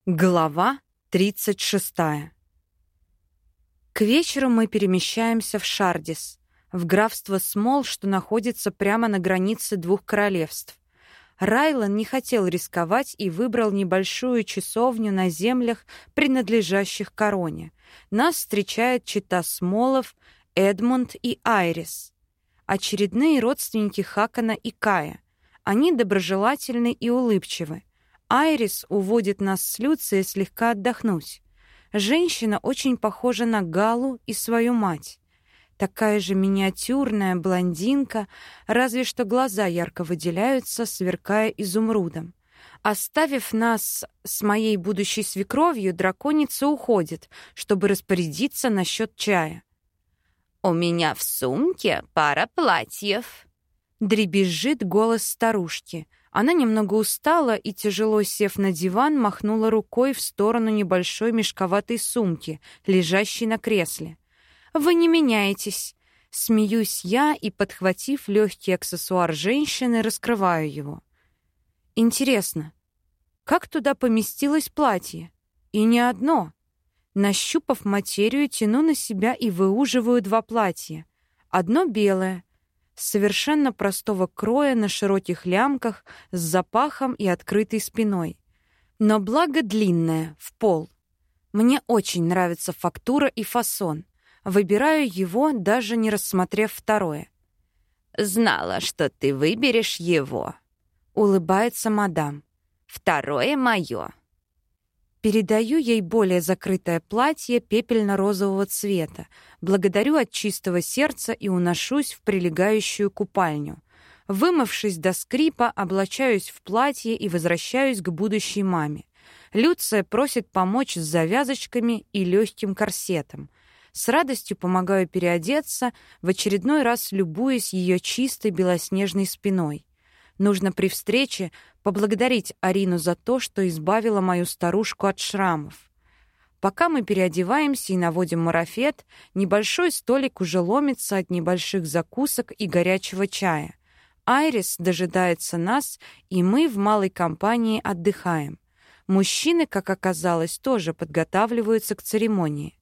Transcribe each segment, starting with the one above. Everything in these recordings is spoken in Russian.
Глава 36. К вечеру мы перемещаемся в Шардис, в графство Смол, что находится прямо на границе двух королевств. Райлан не хотел рисковать и выбрал небольшую часовню на землях, принадлежащих короне. Нас встречает чета Смолов, Эдмунд и Айрис, очередные родственники Хакона и Кая. Они доброжелательны и улыбчивы. Айрис уводит нас с Люцией слегка отдохнуть. Женщина очень похожа на Галу и свою мать. Такая же миниатюрная блондинка, разве что глаза ярко выделяются, сверкая изумрудом. Оставив нас с моей будущей свекровью, драконица уходит, чтобы распорядиться насчет чая. «У меня в сумке пара платьев», — дребезжит голос старушки. Она немного устала и, тяжело сев на диван, махнула рукой в сторону небольшой мешковатой сумки, лежащей на кресле. «Вы не меняетесь!» Смеюсь я и, подхватив легкий аксессуар женщины, раскрываю его. Интересно, как туда поместилось платье? И не одно. Нащупав материю, тяну на себя и выуживаю два платья. Одно белое, совершенно простого кроя на широких лямках, с запахом и открытой спиной. Но благо длинное, в пол. Мне очень нравится фактура и фасон. Выбираю его, даже не рассмотрев второе. «Знала, что ты выберешь его», — улыбается мадам. «Второе мое». Передаю ей более закрытое платье пепельно-розового цвета, благодарю от чистого сердца и уношусь в прилегающую купальню. Вымывшись до скрипа, облачаюсь в платье и возвращаюсь к будущей маме. Люция просит помочь с завязочками и легким корсетом. С радостью помогаю переодеться, в очередной раз любуясь ее чистой белоснежной спиной. Нужно при встрече поблагодарить Арину за то, что избавила мою старушку от шрамов. Пока мы переодеваемся и наводим марафет, небольшой столик уже ломится от небольших закусок и горячего чая. Айрис дожидается нас, и мы в малой компании отдыхаем. Мужчины, как оказалось, тоже подготавливаются к церемонии.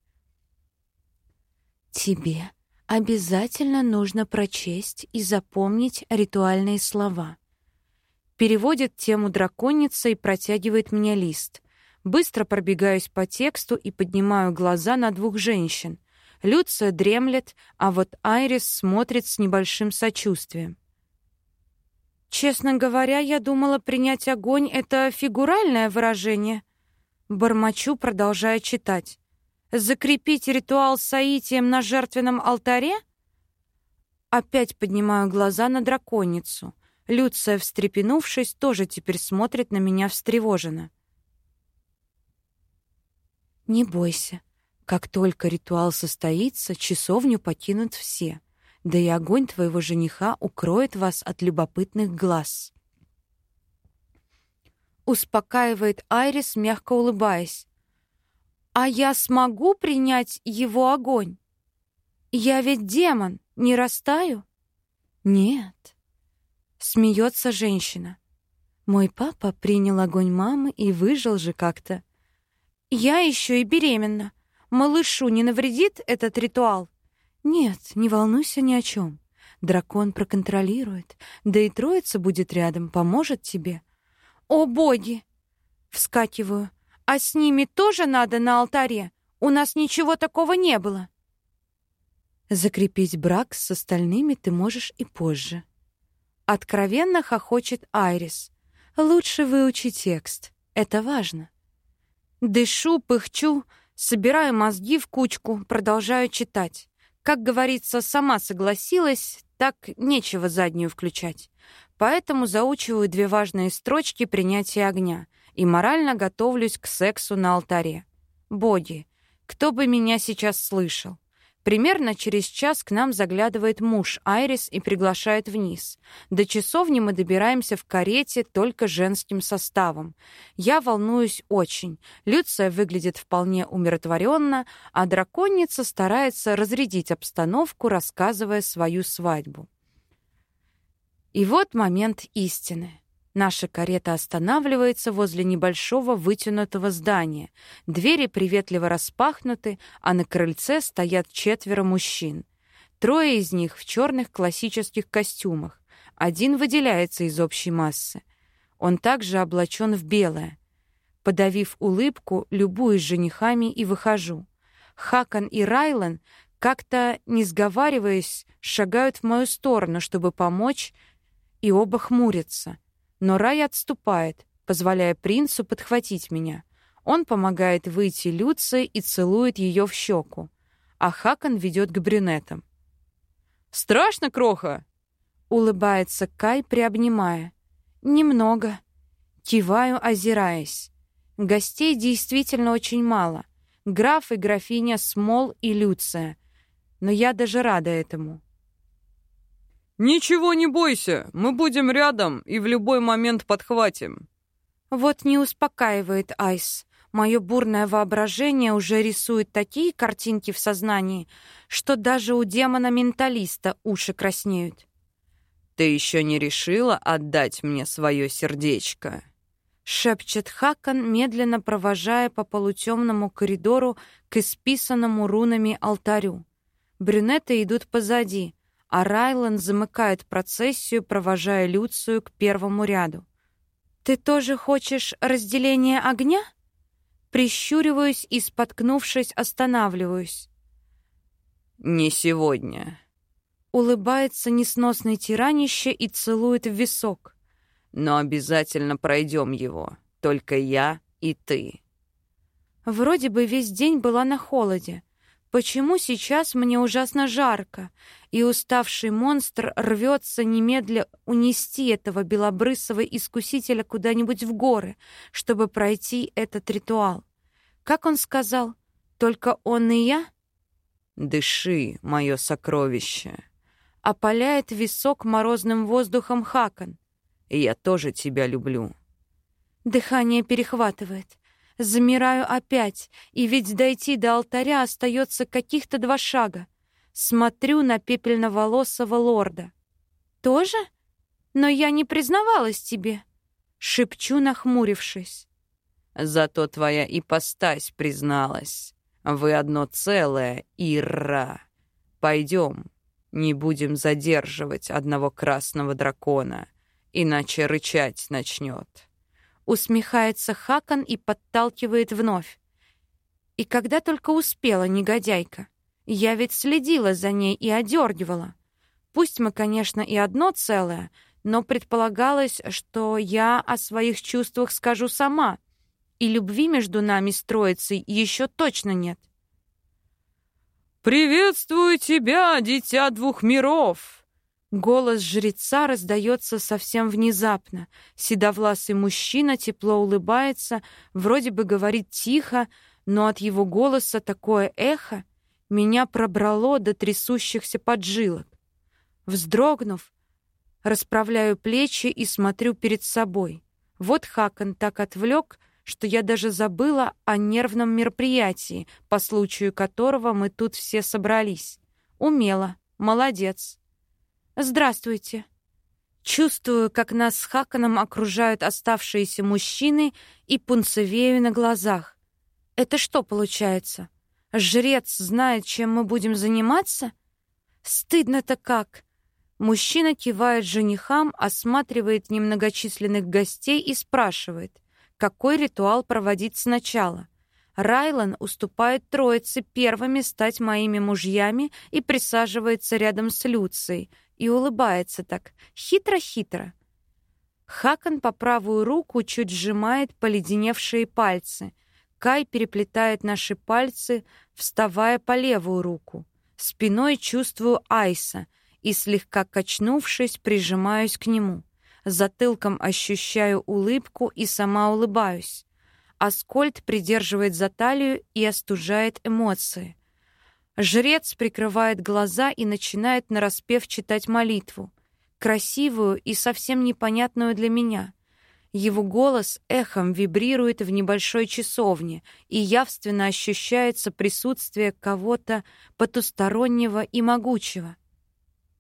«Тебе обязательно нужно прочесть и запомнить ритуальные слова». Переводит тему драконица и протягивает мне лист. Быстро пробегаюсь по тексту и поднимаю глаза на двух женщин. Люция дремлет, а вот Айрис смотрит с небольшим сочувствием. «Честно говоря, я думала, принять огонь — это фигуральное выражение». Бормочу, продолжая читать. «Закрепить ритуал соитием на жертвенном алтаре?» Опять поднимаю глаза на драконицу. Люция, встрепенувшись, тоже теперь смотрит на меня встревоженно. «Не бойся. Как только ритуал состоится, часовню покинут все. Да и огонь твоего жениха укроет вас от любопытных глаз». Успокаивает Айрис, мягко улыбаясь. «А я смогу принять его огонь? Я ведь демон, не растаю?» «Нет». Смеется женщина. «Мой папа принял огонь мамы и выжил же как-то». «Я еще и беременна. Малышу не навредит этот ритуал?» «Нет, не волнуйся ни о чем. Дракон проконтролирует, да и троица будет рядом, поможет тебе». «О, боги!» Вскакиваю. «А с ними тоже надо на алтаре? У нас ничего такого не было». «Закрепить брак с остальными ты можешь и позже». Откровенно хохочет Айрис. «Лучше выучи текст. Это важно». Дышу, пыхчу, собираю мозги в кучку, продолжаю читать. Как говорится, сама согласилась, так нечего заднюю включать. Поэтому заучиваю две важные строчки принятия огня и морально готовлюсь к сексу на алтаре. Боги, кто бы меня сейчас слышал? Примерно через час к нам заглядывает муж Айрис и приглашает вниз. До часовни мы добираемся в карете только женским составом. Я волнуюсь очень. Люция выглядит вполне умиротворенно, а драконица старается разрядить обстановку, рассказывая свою свадьбу. И вот момент истины. Наша карета останавливается возле небольшого вытянутого здания. Двери приветливо распахнуты, а на крыльце стоят 4 мужчин. 3 из них в черных классических костюмах. Один выделяется из общей массы. Он также облачен в белое. Подавив улыбку, любуюсь женихами и выхожу. Хакан и Райлан, как-то не сговариваясь, шагают в мою сторону, чтобы помочь, и оба хмурятся. Но Рай отступает, позволяя принцу подхватить меня. Он помогает выйти Люции и целует ее в щеку, а Хакан ведет к брюнетам. «Страшно, кроха?» — улыбается Кай, приобнимая. «Немного». Киваю, озираясь. Гостей действительно очень мало. Граф и графиня Смол и Люция. Но я даже рада этому. «Ничего не бойся, мы будем рядом и в любой момент подхватим». Вот не успокаивает Айс. Мое бурное воображение уже рисует такие картинки в сознании, что даже у демона-менталиста уши краснеют. «Ты еще не решила отдать мне свое сердечко?» — шепчет Хакан, медленно провожая по полутемному коридору к исписанному рунами алтарю. Брюнеты идут позади, а Райлан замыкает процессию, провожая Люцию к первому ряду. «Ты тоже хочешь разделения огня?» Прищуриваюсь и, споткнувшись, останавливаюсь. «Не сегодня». Улыбается несносный тиранище и целует в висок. «Но обязательно пройдем его, только я и ты». Вроде бы весь день была на холоде. Почему сейчас мне ужасно жарко, и уставший монстр рвется немедля унести этого белобрысого искусителя куда-нибудь в горы, чтобы пройти этот ритуал? Как он сказал, только он и я? «Дыши, мое сокровище». Опаляет висок морозным воздухом Хакан. «Я тоже тебя люблю». Дыхание перехватывает. Замираю опять, и ведь дойти до алтаря остается каких-то 2 шага. Смотрю на пепельноволосого лорда. «Тоже? Но я не признавалась тебе», — шепчу, нахмурившись. «Зато твоя ипостась призналась. Вы одно целое, Ирра. Пойдем, не будем задерживать одного красного дракона, иначе рычать начнет». Усмехается Хакан и подталкивает вновь. И когда только успела, негодяйка. Я ведь следила за ней и одергивала. Пусть мы, конечно, и одно целое, но предполагалось, что я о своих чувствах скажу сама, и любви между нами с троицей еще точно нет. «Приветствую тебя, дитя 2 миров!» Голос жреца раздается совсем внезапно. Седовласый мужчина тепло улыбается, вроде бы говорит тихо, но от его голоса такое эхо меня пробрало до трясущихся поджилок. Вздрогнув, расправляю плечи и смотрю перед собой. Вот Хакан так отвлек, что я даже забыла о нервном мероприятии, по случаю которого мы тут все собрались. Умело, молодец. «Здравствуйте». Чувствую, как нас с Хаканом окружают оставшиеся мужчины и пунцевею на глазах. Это что получается? Жрец знает, чем мы будем заниматься? Стыдно-то как. Мужчина кивает женихам, осматривает немногочисленных гостей и спрашивает, какой ритуал проводить сначала. Райлан уступает троице первыми стать моими мужьями и присаживается рядом с Люцией и улыбается так хитро-хитро. Хакан по правую руку чуть сжимает поледеневшие пальцы. Кай переплетает наши пальцы, вставая по левую руку. Спиной чувствую Айса и, слегка качнувшись, прижимаюсь к нему. Затылком ощущаю улыбку и сама улыбаюсь. Аскольд придерживает за талию и остужает эмоции. Жрец прикрывает глаза и начинает нараспев читать молитву, красивую и совсем непонятную для меня. Его голос эхом вибрирует в небольшой часовне, и явственно ощущается присутствие кого-то потустороннего и могучего.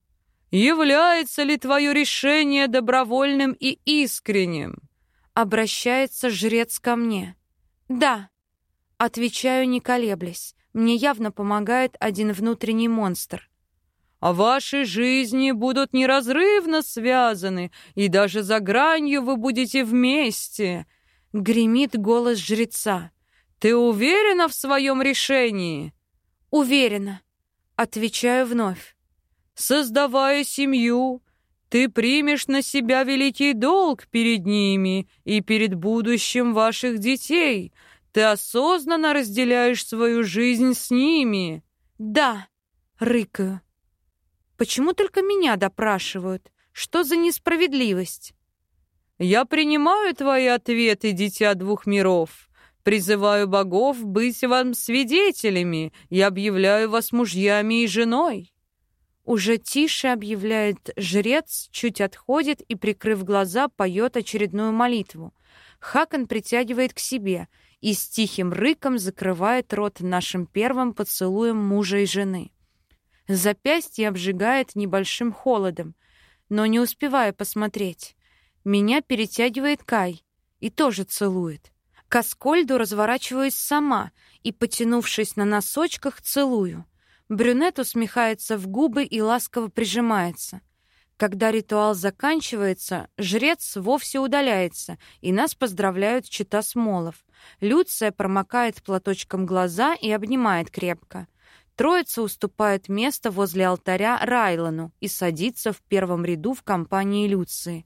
является ли твое решение добровольным и искренним?» Обращается жрец ко мне. «Да», — отвечаю, не колеблясь. Мне явно помогает один внутренний монстр. «А ваши жизни будут неразрывно связаны, и даже за гранью вы будете вместе», — гремит голос жреца. «Ты уверена в своем решении?» «Уверена», — отвечаю вновь. «Создавая семью, ты примешь на себя великий долг перед ними и перед будущим ваших детей. Ты осознанно разделяешь свою жизнь с ними». «Да», — рыкаю. «Почему только меня допрашивают? Что за несправедливость?» «Я принимаю твои ответы, дитя двух миров. Призываю богов быть вам свидетелями и объявляю вас мужьями и женой». Уже тише объявляет жрец, чуть отходит и, прикрыв глаза, поет очередную молитву. Хакон притягивает к себе и с тихим рыком закрывает рот нашим первым поцелуем мужа и жены. Запястье обжигает небольшим холодом, но не успевая посмотреть. Меня перетягивает Кай и тоже целует. К Аскольду разворачиваюсь сама и, потянувшись на носочках, целую. Брюнет усмехается в губы и ласково прижимается. Когда ритуал заканчивается, жрец вовсе удаляется, и нас поздравляют чета Смолов. Люция промокает платочком глаза и обнимает крепко. Троица уступает место возле алтаря Райлану и садится в первом ряду в компании Люции.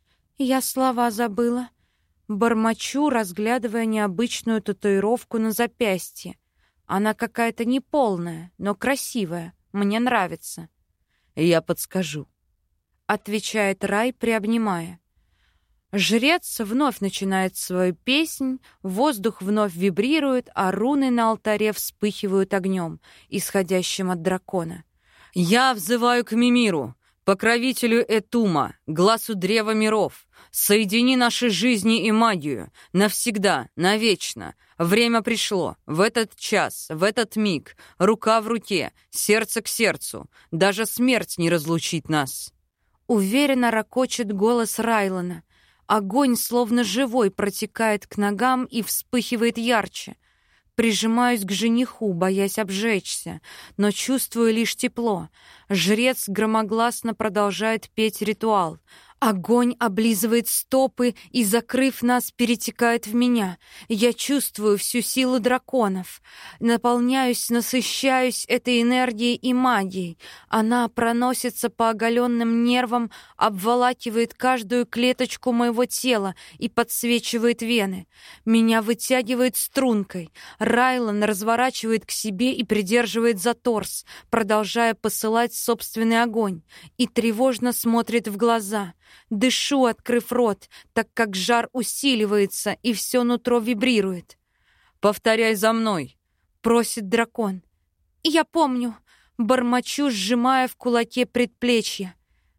Я слова забыла. Бормочу, разглядывая необычную татуировку на запястье. Она какая-то неполная, но красивая. Мне нравится. «Я подскажу», — отвечает Рай, приобнимая. Жрец вновь начинает свою песнь, воздух вновь вибрирует, а руны на алтаре вспыхивают огнем, исходящим от дракона. «Я взываю к Мимиру, покровителю Этума, глазу древа миров. Соедини наши жизни и магию. Навсегда, навечно. Время пришло. В этот час, в этот миг. Рука в руке, сердце к сердцу. Даже смерть не разлучит нас». Уверенно ракочет голос Райлана. Огонь, словно живой, протекает к ногам и вспыхивает ярче. Прижимаюсь к жениху, боясь обжечься, но чувствую лишь тепло. Жрец громогласно продолжает петь ритуал. Огонь облизывает стопы и, закрыв нас, перетекает в меня. Я чувствую всю силу драконов. Наполняюсь, насыщаюсь этой энергией и магией. Она проносится по оголенным нервам, обволакивает каждую клеточку моего тела и подсвечивает вены. Меня вытягивает стрункой. Райлан разворачивает к себе и придерживает за торс, продолжая посылать собственный огонь, и тревожно смотрит в глаза. Дышу, открыв рот, так как жар усиливается и все нутро вибрирует. «Повторяй за мной», — просит дракон. «Я помню», — бормочу, сжимая в кулаке предплечье.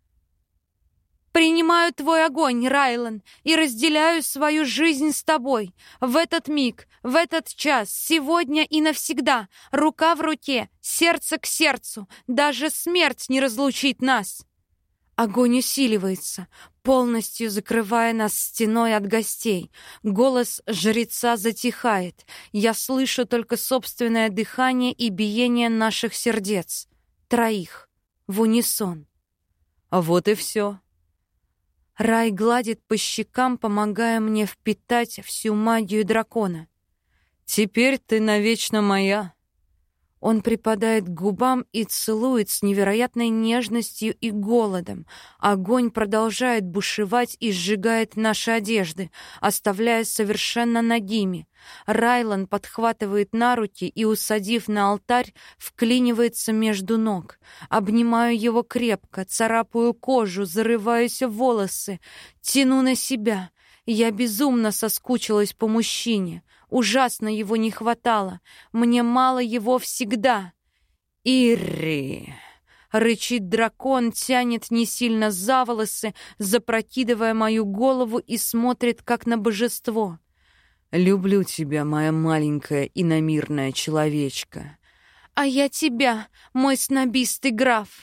«Принимаю твой огонь, Райлан, и разделяю свою жизнь с тобой. В этот миг, в этот час, сегодня и навсегда, рука в руке, сердце к сердцу, даже смерть не разлучит нас». Огонь усиливается, полностью закрывая нас стеной от гостей. Голос жреца затихает. Я слышу только собственное дыхание и биение наших сердец. Троих. В унисон. «А вот и все». Рай гладит по щекам, помогая мне впитать всю магию дракона. «Теперь ты навечно моя». Он припадает к губам и целует с невероятной нежностью и голодом. Огонь продолжает бушевать и сжигает наши одежды, оставляя совершенно нагими. Райлан подхватывает на руки и, усадив на алтарь, вклинивается между ног. Обнимаю его крепко, царапаю кожу, зарываюсь в волосы, тяну на себя. Я безумно соскучилась по мужчине. Ужасно его не хватало. Мне мало его всегда. «Ирри!» — рычит дракон, тянет не сильно за волосы, запрокидывая мою голову и смотрит, как на божество. «Люблю тебя, моя маленькая иномирная человечка». «А я тебя, мой снобистый граф!»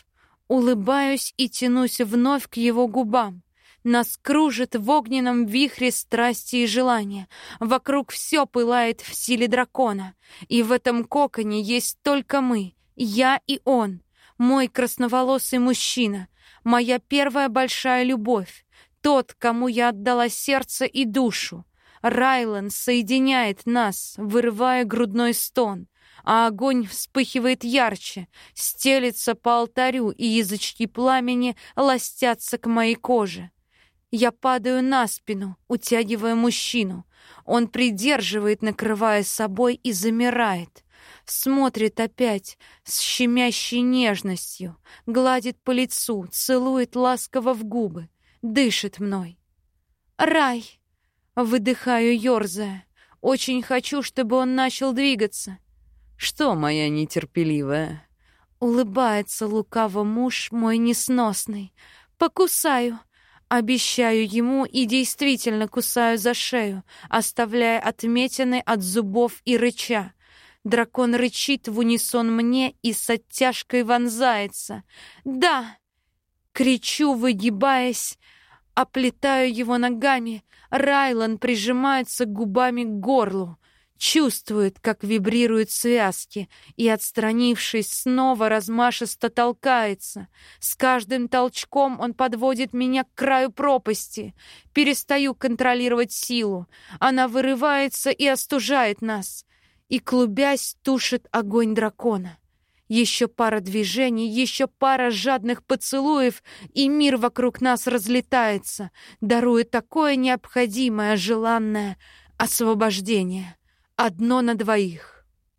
Улыбаюсь и тянусь вновь к его губам. Нас кружит в огненном вихре страсти и желания. Вокруг все пылает в силе дракона. И в этом коконе есть только мы, я и он. Мой красноволосый мужчина, моя первая большая любовь, тот, кому я отдала сердце и душу. Райлан соединяет нас, вырывая грудной стон, а огонь вспыхивает ярче, стелется по алтарю, и язычки пламени ластятся к моей коже. Я падаю на спину, утягивая мужчину. Он придерживает, накрывая собой, и замирает. Смотрит опять с щемящей нежностью, гладит по лицу, целует ласково в губы, дышит мной. «Рай!» — выдыхаю, ёрзая. Очень хочу, чтобы он начал двигаться. «Что, моя нетерпеливая?» Улыбается лукаво муж мой несносный. «Покусаю!» Обещаю ему и действительно кусаю за шею, оставляя отметины от зубов и рыча. Дракон рычит в унисон мне и с оттяжкой вонзается. «Да!» — кричу, выгибаясь, оплетаю его ногами. Райлан прижимается губами к горлу, чувствует, как вибрируют связки, и, отстранившись, снова размашисто толкается. С каждым толчком он подводит меня к краю пропасти. Перестаю контролировать силу. Она вырывается и остужает нас. И, клубясь, тушит огонь дракона. Еще пара движений, еще пара жадных поцелуев, и мир вокруг нас разлетается, даруя такое необходимое, желанное освобождение. Одно на двоих.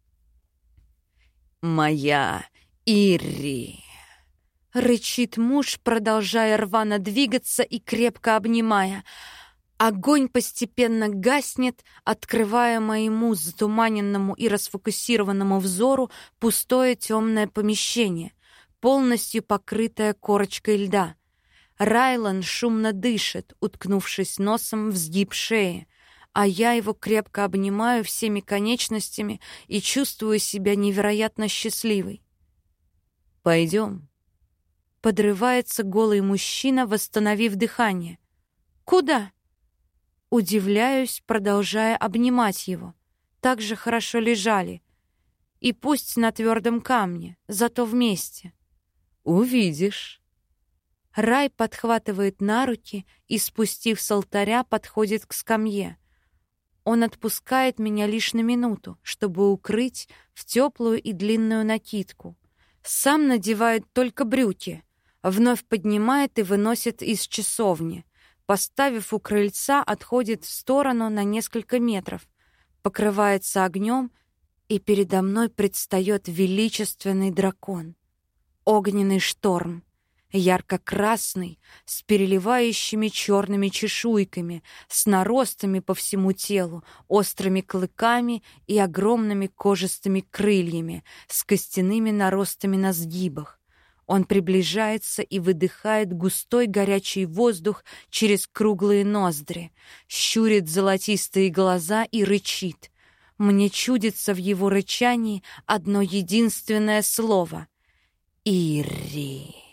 «Моя Ирри!» — рычит муж, продолжая рвано двигаться и крепко обнимая. Огонь постепенно гаснет, открывая моему затуманенному и расфокусированному взору пустое темное помещение, полностью покрытое корочкой льда. Райлан шумно дышит, уткнувшись носом в сгиб шеи, а я его крепко обнимаю всеми конечностями и чувствую себя невероятно счастливой. «Пойдем». Подрывается голый мужчина, восстановив дыхание. «Куда?» Удивляюсь, продолжая обнимать его. Так же хорошо лежали. И пусть на твердом камне, зато вместе. «Увидишь». Рай подхватывает на руки и, спустив с алтаря, подходит к скамье. Он отпускает меня лишь на минуту, чтобы укрыть в теплую и длинную накидку. Сам надевает только брюки, вновь поднимает и выносит из часовни. Поставив у крыльца, отходит в сторону на несколько метров, покрывается огнем, и передо мной предстает величественный дракон. Огненный шторм, ярко-красный, с переливающими черными чешуйками, с наростами по всему телу, острыми клыками и огромными кожистыми крыльями, с костяными наростами на сгибах. Он приближается и выдыхает густой горячий воздух через круглые ноздри, щурит золотистые глаза и рычит. Мне чудится в его рычании одно единственное слово — «Ирри».